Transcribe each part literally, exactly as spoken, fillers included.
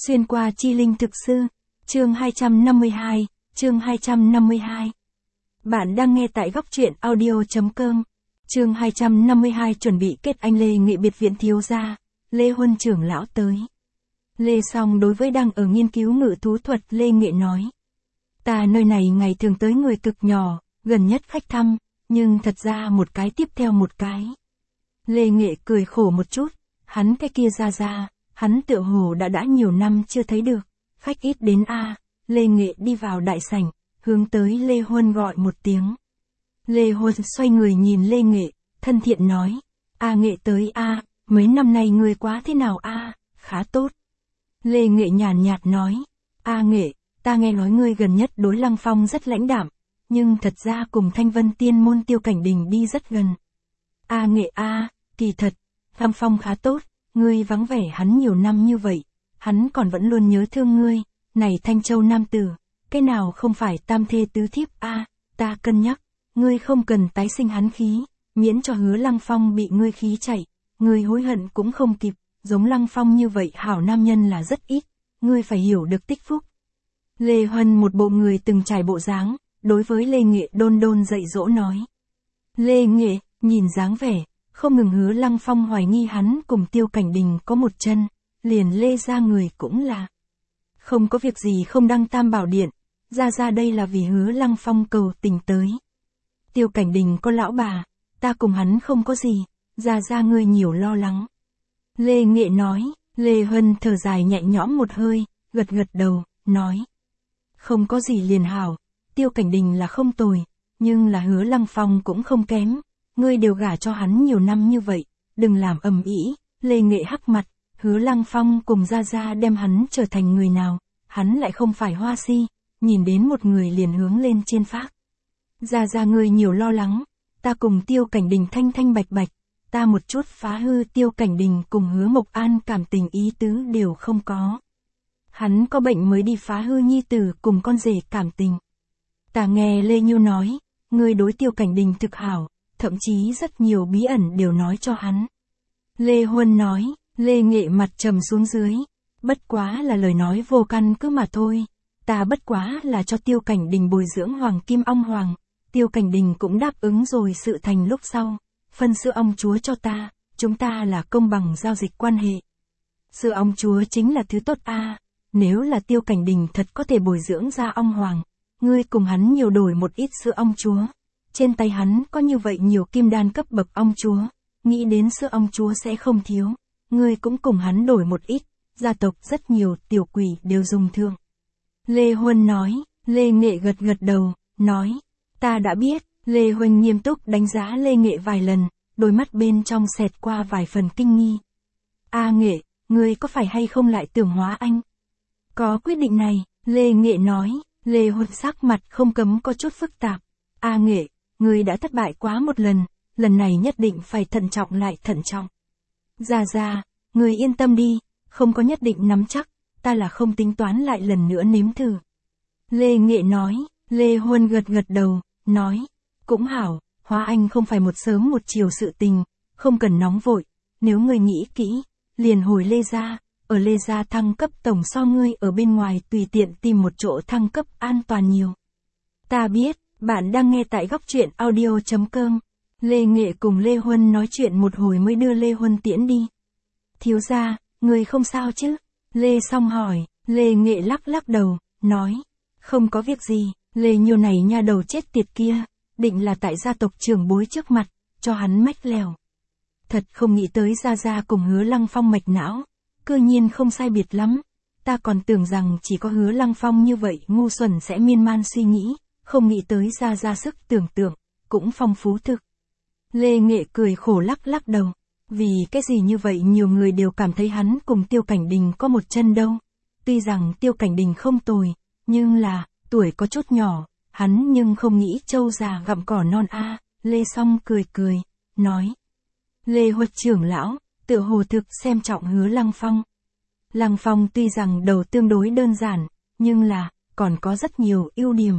Xuyên qua chi linh thực sư, chương hai trăm năm mươi hai, chương hai trăm năm mươi hai. Bạn đang nghe tại góc truyện audio.com. Chương hai trăm năm mươi hai chuẩn bị kết anh Lê Nghệ biệt viện thiếu gia, Lê Huân trưởng lão tới. Lê Song đối với đang ở nghiên cứu ngự thú thuật Lê Nghệ nói. Ta nơi này ngày thường tới người cực nhỏ, gần nhất khách thăm, nhưng thật ra một cái tiếp theo một cái. Lê Nghệ cười khổ một chút, hắn cái kia ra ra, hắn tựa hồ đã đã nhiều năm chưa thấy được, khách ít đến a. Lê Nghệ đi vào đại sảnh, hướng tới Lê Huân gọi một tiếng. Lê Huân xoay người nhìn Lê Nghệ, thân thiện nói, a Nghệ tới a, mấy năm nay người quá thế nào a? Khá tốt. Lê Nghệ nhàn nhạt nói, a Nghệ, ta nghe nói ngươi gần nhất đối Lăng Phong rất lãnh đạm, nhưng thật ra cùng Thanh Vân Tiên môn Tiêu Cảnh Đình đi rất gần. A Nghệ a, kỳ thật, Lăng Phong khá tốt, ngươi vắng vẻ hắn nhiều năm như vậy, hắn còn vẫn luôn nhớ thương ngươi, này Thanh Châu nam tử, cái nào không phải tam thê tứ thiếp a, ta cân nhắc, ngươi không cần tái sinh hắn khí, miễn cho hứa Lăng Phong bị ngươi khí chạy, ngươi hối hận cũng không kịp, giống Lăng Phong như vậy hảo nam nhân là rất ít, ngươi phải hiểu được tích phúc. Lê Huân một bộ người từng trải bộ dáng, đối với Lê Nghệ đôn đôn dạy dỗ nói. Lê Nghệ, nhìn dáng vẻ, không ngừng hứa Lăng Phong hoài nghi hắn cùng Tiêu Cảnh Đình có một chân, liền Lê ra người cũng là. Không có việc gì không đăng tam bảo điện, ra ra đây là vì hứa Lăng Phong cầu tình tới. Tiêu Cảnh Đình có lão bà, ta cùng hắn không có gì, ra ra ngươi nhiều lo lắng. Lê Nghệ nói, Lê Huân thở dài nhẹ nhõm một hơi, gật gật đầu, nói. Không có gì liền hảo, Tiêu Cảnh Đình là không tồi, nhưng là hứa Lăng Phong cũng không kém, ngươi đều gả cho hắn nhiều năm như vậy, đừng làm ầm ĩ. Lê Nghệ hắc mặt, hứa Lăng Phong cùng ra ra đem hắn trở thành người nào, hắn lại không phải hoa si, nhìn đến một người liền hướng lên trên phác. Ra ra ngươi nhiều lo lắng, ta cùng Tiêu Cảnh Đình thanh thanh bạch bạch, ta một chút phá hư Tiêu Cảnh Đình cùng hứa Mộc An cảm tình ý tứ đều không có. Hắn có bệnh mới đi phá hư nhi tử cùng con rể cảm tình. Ta nghe Lê Nhiêu nói, ngươi đối Tiêu Cảnh Đình thực hảo, thậm chí rất nhiều bí ẩn đều nói cho hắn. Lê Huân nói, Lê Nghệ mặt trầm xuống dưới, bất quá là lời nói vô căn cứ mà thôi, ta bất quá là cho Tiêu Cảnh Đình bồi dưỡng Hoàng Kim Ong Hoàng, Tiêu Cảnh Đình cũng đáp ứng rồi sự thành lúc sau, phân sữa ong chúa cho ta, chúng ta là công bằng giao dịch quan hệ. Sữa ong chúa chính là thứ tốt a. Nếu là Tiêu Cảnh Đình thật có thể bồi dưỡng ra ong hoàng, ngươi cùng hắn nhiều đổi một ít sữa ong chúa. Trên tay hắn có như vậy nhiều kim đan cấp bậc ong chúa, nghĩ đến sữa ong chúa sẽ không thiếu. Ngươi cũng cùng hắn đổi một ít, gia tộc rất nhiều tiểu quỷ đều dùng thương. Lê Huân nói, Lê Nghệ gật gật đầu, nói, ta đã biết. Lê Huân nghiêm túc đánh giá Lê Nghệ vài lần, đôi mắt bên trong xẹt qua vài phần kinh nghi. A Nghệ, ngươi có phải hay không lại tưởng hóa anh? Có quyết định này, Lê Nghệ nói, Lê Huân sắc mặt không cấm có chút phức tạp. A Nghệ, ngươi đã thất bại quá một lần, lần này nhất định phải thận trọng lại thận trọng. Ra ra, ngươi yên tâm đi, không có nhất định nắm chắc, ta là không tính toán lại lần nữa nếm thử. Lê Nghệ nói, Lê Huân gật gật đầu, nói, cũng hảo, hóa anh không phải một sớm một chiều sự tình, không cần nóng vội, nếu ngươi nghĩ kỹ, liền hồi Lê gia. Ở Lê gia thăng cấp tổng so ngươi ở bên ngoài tùy tiện tìm một chỗ thăng cấp an toàn nhiều. Ta biết, bạn đang nghe tại góc truyện audio.com. Lê Nghệ cùng Lê Huân nói chuyện một hồi mới đưa Lê Huân tiễn đi. Thiếu gia, người không sao chứ? Lê Song hỏi, Lê Nghệ lắc lắc đầu, nói, không có việc gì, Lê Nhiêu này nha đầu chết tiệt kia, định là tại gia tộc trưởng bối trước mặt, cho hắn mách lèo. Thật không nghĩ tới gia gia cùng hứa Lăng Phong mạch não. Cơ nhiên không sai biệt lắm, ta còn tưởng rằng chỉ có hứa Lăng Phong như vậy ngu xuẩn sẽ miên man suy nghĩ, không nghĩ tới ra ra sức tưởng tượng, cũng phong phú thực. Lê Nghệ cười khổ lắc lắc đầu, vì cái gì như vậy nhiều người đều cảm thấy hắn cùng Tiêu Cảnh Đình có một chân đâu. Tuy rằng Tiêu Cảnh Đình không tồi, nhưng là, tuổi có chút nhỏ, hắn nhưng không nghĩ trâu già gặm cỏ non a. Lê Song cười cười, nói. Lê Huân trưởng lão, tựa hồ thực xem trọng hứa Lăng Phong. Lăng Phong tuy rằng đầu tương đối đơn giản, nhưng là, còn có rất nhiều ưu điểm.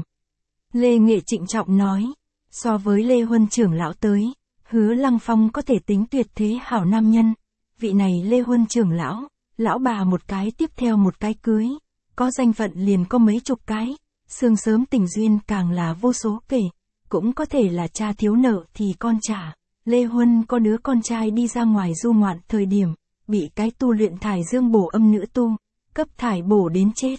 Lê Nghệ trịnh trọng nói, so với Lê Huân trưởng lão tới, hứa Lăng Phong có thể tính tuyệt thế hảo nam nhân. Vị này Lê Huân trưởng lão, lão bà một cái tiếp theo một cái cưới, có danh phận liền có mấy chục cái, sương sớm tình duyên càng là vô số kể, cũng có thể là cha thiếu nợ thì con trả. Lê Huân có đứa con trai đi ra ngoài du ngoạn thời điểm, bị cái tu luyện thải dương bổ âm nữ tu, cấp thải bổ đến chết.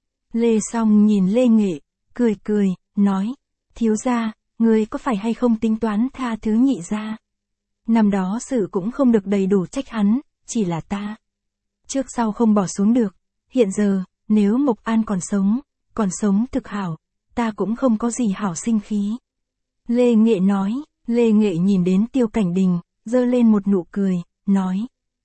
Lê Song nhìn Lê Nghệ, cười cười, nói, thiếu gia, người có phải hay không tính toán tha thứ nhị gia? Năm đó sự cũng không được đầy đủ trách hắn, chỉ là ta. Trước sau không bỏ xuống được, hiện giờ, nếu Mộc An còn sống, còn sống thực hảo, ta cũng không có gì hảo sinh khí. Lê Nghệ nói, Lê Nghệ nhìn đến Tiêu Cảnh Đình, giơ lên một nụ cười, nói.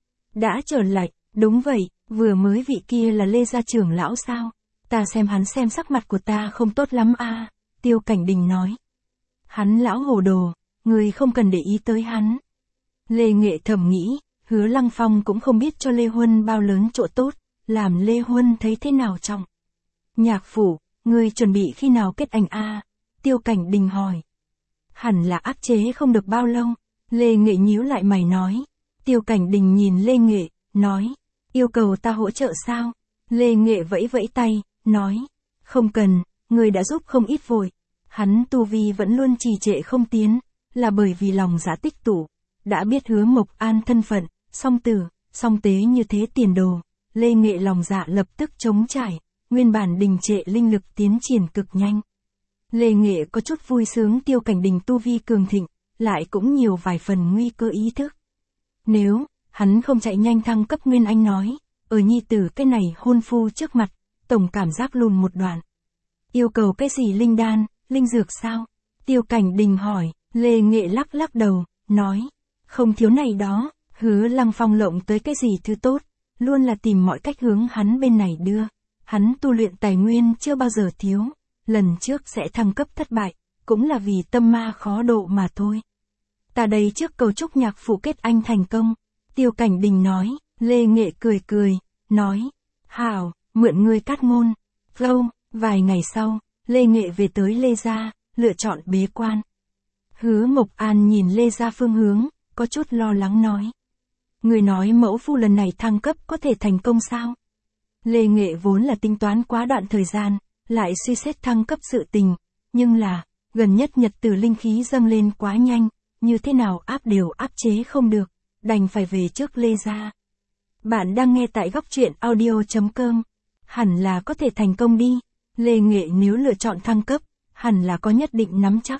Đã trở lại, đúng vậy, vừa mới vị kia là Lê gia trưởng lão sao? Ta xem hắn xem sắc mặt của ta không tốt lắm a. À, Tiêu Cảnh Đình nói. Hắn lão hồ đồ, người không cần để ý tới hắn. Lê Nghệ thầm nghĩ, Hứa Lăng Phong cũng không biết cho Lê Huân bao lớn chỗ tốt, làm Lê Huân thấy thế nào trọng. Nhạc phủ, người chuẩn bị khi nào kết anh a? À, Tiêu Cảnh Đình hỏi. Hẳn là áp chế không được bao lâu. Lê Nghệ nhíu lại mày nói. Tiêu Cảnh Đình nhìn Lê Nghệ, nói. Yêu cầu ta hỗ trợ sao? Lê Nghệ vẫy vẫy tay, nói. Không cần, người đã giúp không ít vội. Hắn tu vi vẫn luôn trì trệ không tiến, là bởi vì lòng dạ tích tụ. Đã biết Hứa Mộc An thân phận, song tử, song tế như thế tiền đồ. Lê Nghệ lòng dạ lập tức chống trải, nguyên bản đình trệ linh lực tiến triển cực nhanh. Lê Nghệ có chút vui sướng Tiêu Cảnh Đình tu vi cường thịnh, lại cũng nhiều vài phần nguy cơ ý thức. Nếu, hắn không chạy nhanh thăng cấp Nguyên Anh nói, ở nhi tử cái này hôn phu trước mặt, tổng cảm giác lùn một đoạn. Yêu cầu cái gì linh đan, linh dược sao? Tiêu Cảnh Đình hỏi, Lê Nghệ lắc lắc đầu, nói, không thiếu này đó, Hứa Lăng Phong lộng tới cái gì thứ tốt, luôn là tìm mọi cách hướng hắn bên này đưa. Hắn tu luyện tài nguyên chưa bao giờ thiếu. Lần trước sẽ thăng cấp thất bại, cũng là vì tâm ma khó độ mà thôi. Ta đây trước cầu chúc nhạc phủ kết anh thành công. Tiêu Cảnh Đình nói, Lê Nghệ cười cười, nói, hảo, mượn ngươi cát ngôn. Lâu, vài ngày sau, Lê Nghệ về tới Lê gia, lựa chọn bế quan. Hứa Mộc An nhìn Lê gia phương hướng, có chút lo lắng nói. Người nói mẫu phu lần này thăng cấp có thể thành công sao? Lê Nghệ vốn là tính toán quá đoạn thời gian, lại suy xét thăng cấp sự tình, nhưng là, gần nhất nhật tử linh khí dâng lên quá nhanh, như thế nào áp đều áp chế không được, đành phải về trước Lê gia. Bạn đang nghe tại góc truyện audio chấm com, hẳn là có thể thành công đi, Lê Nghệ nếu lựa chọn thăng cấp, hẳn là có nhất định nắm chắc.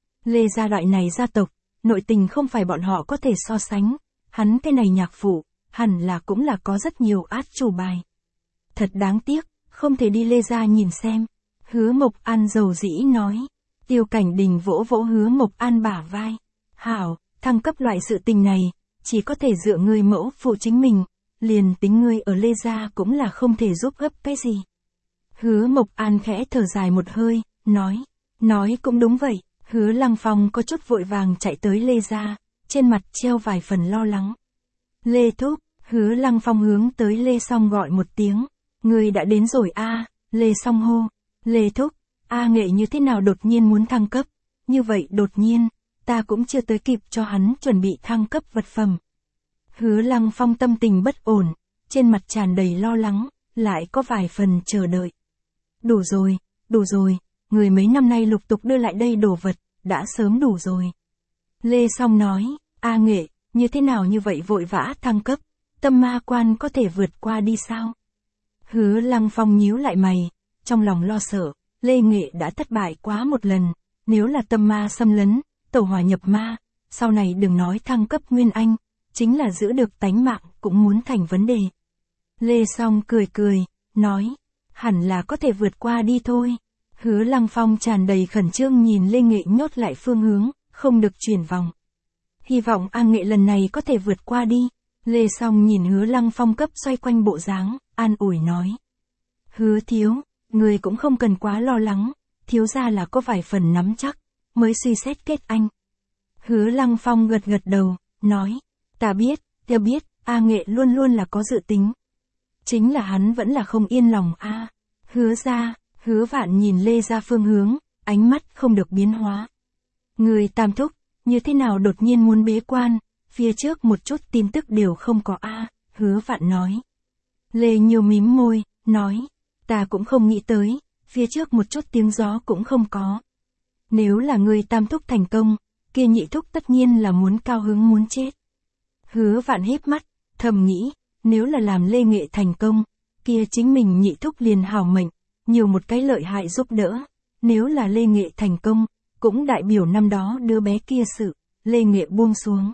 Lê gia loại này gia tộc, nội tình không phải bọn họ có thể so sánh, hắn cái này nhạc phụ, hẳn là cũng là có rất nhiều át chủ bài. Thật đáng tiếc, không thể đi Lê gia nhìn xem. Hứa Mộc An dầu dĩ nói. Tiêu Cảnh Đình vỗ vỗ Hứa Mộc An bả vai. Hảo, thăng cấp loại sự tình này, chỉ có thể dựa người mẫu phụ chính mình, liền tính ngươi ở Lê gia cũng là không thể giúp gấp cái gì. Hứa Mộc An khẽ thở dài một hơi, nói. Nói cũng đúng vậy, Hứa Lăng Phong có chút vội vàng chạy tới Lê gia, trên mặt treo vài phần lo lắng. Lê thúc, Hứa Lăng Phong hướng tới Lê Song gọi một tiếng. Người đã đến rồi a. À, Lê Song hô. Lê thúc, A Nghệ như thế nào đột nhiên muốn thăng cấp? Như vậy đột nhiên, ta cũng chưa tới kịp cho hắn chuẩn bị thăng cấp vật phẩm. Hứa Lăng Phong tâm tình bất ổn, trên mặt tràn đầy lo lắng, lại có vài phần chờ đợi. Đủ rồi, đủ rồi, người mấy năm nay lục tục đưa lại đây đồ vật, đã sớm đủ rồi. Lê Song nói, A Nghệ, như thế nào như vậy vội vã thăng cấp, tâm ma quan có thể vượt qua đi sao? Hứa Lăng Phong nhíu lại mày, trong lòng lo sợ, Lê Nghệ đã thất bại quá một lần, nếu là tâm ma xâm lấn, tẩu hỏa nhập ma, sau này đừng nói thăng cấp Nguyên Anh, chính là giữ được tánh mạng cũng muốn thành vấn đề. Lê Song cười cười, nói, hẳn là có thể vượt qua đi thôi. Hứa Lăng Phong tràn đầy khẩn trương nhìn Lê Nghệ nhốt lại phương hướng, không được chuyển vòng. Hy vọng A Nghệ lần này có thể vượt qua đi. Lê Song nhìn Hứa Lăng Phong cấp xoay quanh bộ dáng, an ủi nói. Hứa thiếu, người cũng không cần quá lo lắng, thiếu ra là có vài phần nắm chắc, mới suy xét kết anh. Hứa Lăng Phong gật gật đầu, nói, ta biết, ta biết, A Nghệ luôn luôn là có dự tính. Chính là hắn vẫn là không yên lòng a. À, hứa ra, Hứa Vạn nhìn Lê ra phương hướng, ánh mắt không được biến hóa. Người tam thúc, như thế nào đột nhiên muốn bế quan, phía trước một chút tin tức đều không có a. À, Hứa Vạn nói. Lê Nhiêu mím môi, nói, ta cũng không nghĩ tới, phía trước một chút tiếng gió cũng không có. Nếu là người tam thúc thành công, kia nhị thúc tất nhiên là muốn cao hứng muốn chết. Hứa Vạn híp mắt, thầm nghĩ, nếu là làm Lê Nghệ thành công, kia chính mình nhị thúc liền hảo mệnh, nhiều một cái lợi hại giúp đỡ. Nếu là Lê Nghệ thành công, cũng đại biểu năm đó đứa bé kia sự, Lê Nghệ buông xuống.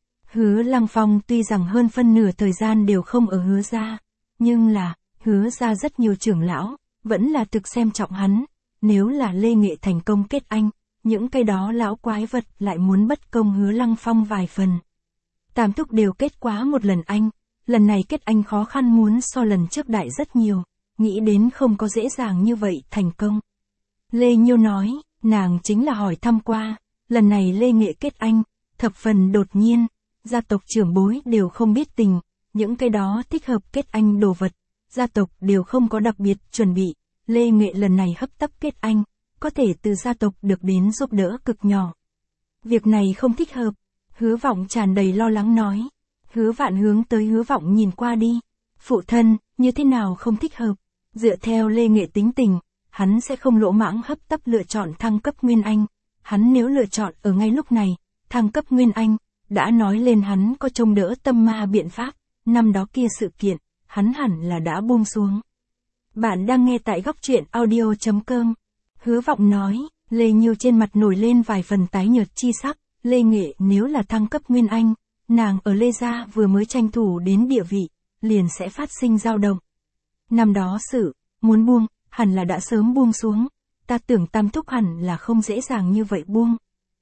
Hứa Lăng Phong tuy rằng hơn phân nửa thời gian đều không ở hứa gia, nhưng là, hứa gia rất nhiều trưởng lão, vẫn là thực xem trọng hắn. Nếu là Lê Nghệ thành công kết anh, những cái đó lão quái vật lại muốn bất công hứa Lăng Phong vài phần. Tam thúc đều kết quá một lần anh, lần này kết anh khó khăn muốn so lần trước đại rất nhiều, nghĩ đến không có dễ dàng như vậy thành công. Lê Nhiêu nói, nàng chính là hỏi thăm qua, lần này Lê Nghệ kết anh, thập phần đột nhiên, gia tộc trưởng bối đều không biết tình, những cái đó thích hợp kết anh đồ vật, gia tộc đều không có đặc biệt chuẩn bị, Lê Nghệ lần này hấp tấp kết anh, có thể từ gia tộc được đến giúp đỡ cực nhỏ. Việc này không thích hợp, Hứa Vọng tràn đầy lo lắng nói. Hứa Vạn hướng tới Hứa Vọng nhìn qua đi. Phụ thân, như thế nào không thích hợp? Dựa theo Lê Nghệ tính tình, hắn sẽ không lỗ mãng hấp tấp lựa chọn thăng cấp Nguyên Anh. Hắn nếu lựa chọn ở ngay lúc này, thăng cấp Nguyên Anh, đã nói lên hắn có trông đỡ tâm ma biện pháp, năm đó kia sự kiện, hắn hẳn là đã buông xuống. Bạn đang nghe tại góc truyện audio chấm com. Hứa Vọng nói, Lê Nhiêu trên mặt nổi lên vài phần tái nhợt chi sắc, Lê Nghệ nếu là thăng cấp Nguyên Anh, nàng ở Lê gia vừa mới tranh thủ đến địa vị, liền sẽ phát sinh dao động. Năm đó sự, muốn buông, hẳn là đã sớm buông xuống, ta tưởng tam thúc hẳn là không dễ dàng như vậy buông.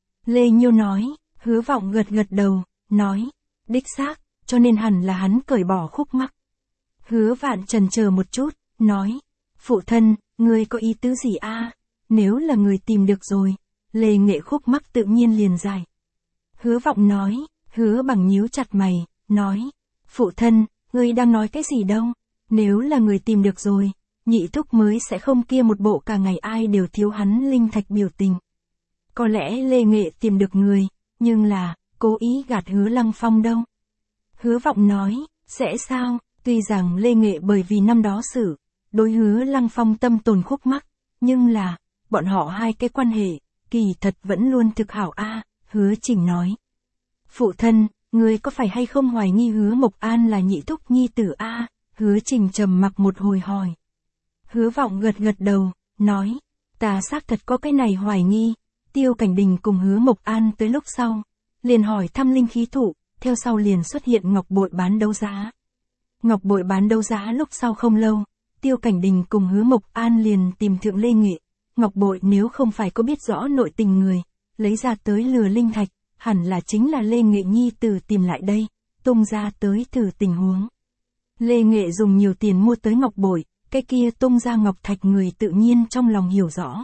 Lê Nhiêu nói, Hứa Vọng gật gật đầu, nói, đích xác, cho nên hẳn là hắn cởi bỏ khúc mắc. Hứa Vạn chần chờ một chút, nói, phụ thân, ngươi có ý tứ gì a? Nếu là người tìm được rồi, Lê Nghệ khúc mắc tự nhiên liền giải. Hứa Vọng nói, Hứa Bằng nhíu chặt mày, nói, phụ thân, ngươi đang nói cái gì đâu, nếu là người tìm được rồi, nhị thúc mới sẽ không kia một bộ cả ngày ai đều thiếu hắn linh thạch biểu tình. Có lẽ Lê Nghệ tìm được người, nhưng là, cố ý gạt Hứa Lăng Phong đâu. Hứa Vọng nói, sẽ sao, tuy rằng Lê Nghệ bởi vì năm đó sự, đối Hứa Lăng Phong tâm tồn khúc mắc, nhưng là, bọn họ hai cái quan hệ, kỳ thật vẫn luôn thực hảo a. Hứa Trình nói. Phụ thân, người có phải hay không hoài nghi Hứa Mộc An là nhị thúc nhi tử a? Hứa Trình trầm mặc một hồi hỏi. Hứa Vọng gật gật đầu, nói, ta xác thật có cái này hoài nghi. Tiêu Cảnh Đình cùng Hứa Mộc An tới lúc sau, liền hỏi thăm linh khí thụ, theo sau liền xuất hiện ngọc bội bán đấu giá. Ngọc bội bán đấu giá lúc sau không lâu, Tiêu Cảnh Đình cùng Hứa Mộc An liền tìm thượng Lê Nghệ. Ngọc bội nếu không phải có biết rõ nội tình người, lấy ra tới lừa linh thạch, hẳn là chính là Lê Nghệ nhi tử tìm lại đây, tung ra tới thử tình huống. Lê Nghệ dùng nhiều tiền mua tới ngọc bội, cái kia tung ra ngọc thạch người tự nhiên trong lòng hiểu rõ.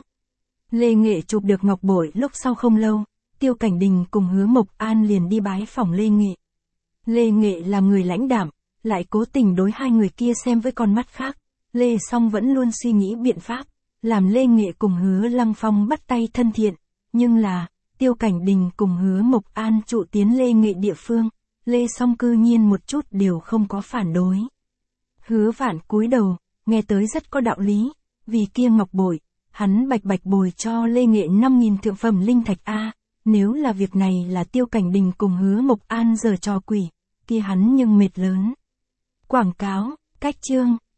Lê Nghệ chụp được ngọc bội lúc sau không lâu, Tiêu Cảnh Đình cùng Hứa Mộc An liền đi bái phỏng Lê Nghệ. Lê Nghệ là người lãnh đạm, lại cố tình đối hai người kia xem với con mắt khác, Lê Song vẫn luôn suy nghĩ biện pháp, làm Lê Nghệ cùng Hứa Lăng Phong bắt tay thân thiện, nhưng là, Tiêu Cảnh Đình cùng Hứa Mộc An trụ tiến Lê Nghệ địa phương, Lê Song cư nhiên một chút đều không có phản đối. Hứa Vạn cúi đầu, nghe tới rất có đạo lý, vì kia ngọc bội, hắn bạch bạch bồi cho Lê Nghệ năm nghìn thượng phẩm linh thạch a, nếu là việc này là Tiêu Cảnh Đình cùng Hứa Mộc An giở trò quỷ, kia hắn nhưng mệt lớn. Quảng cáo, cách chương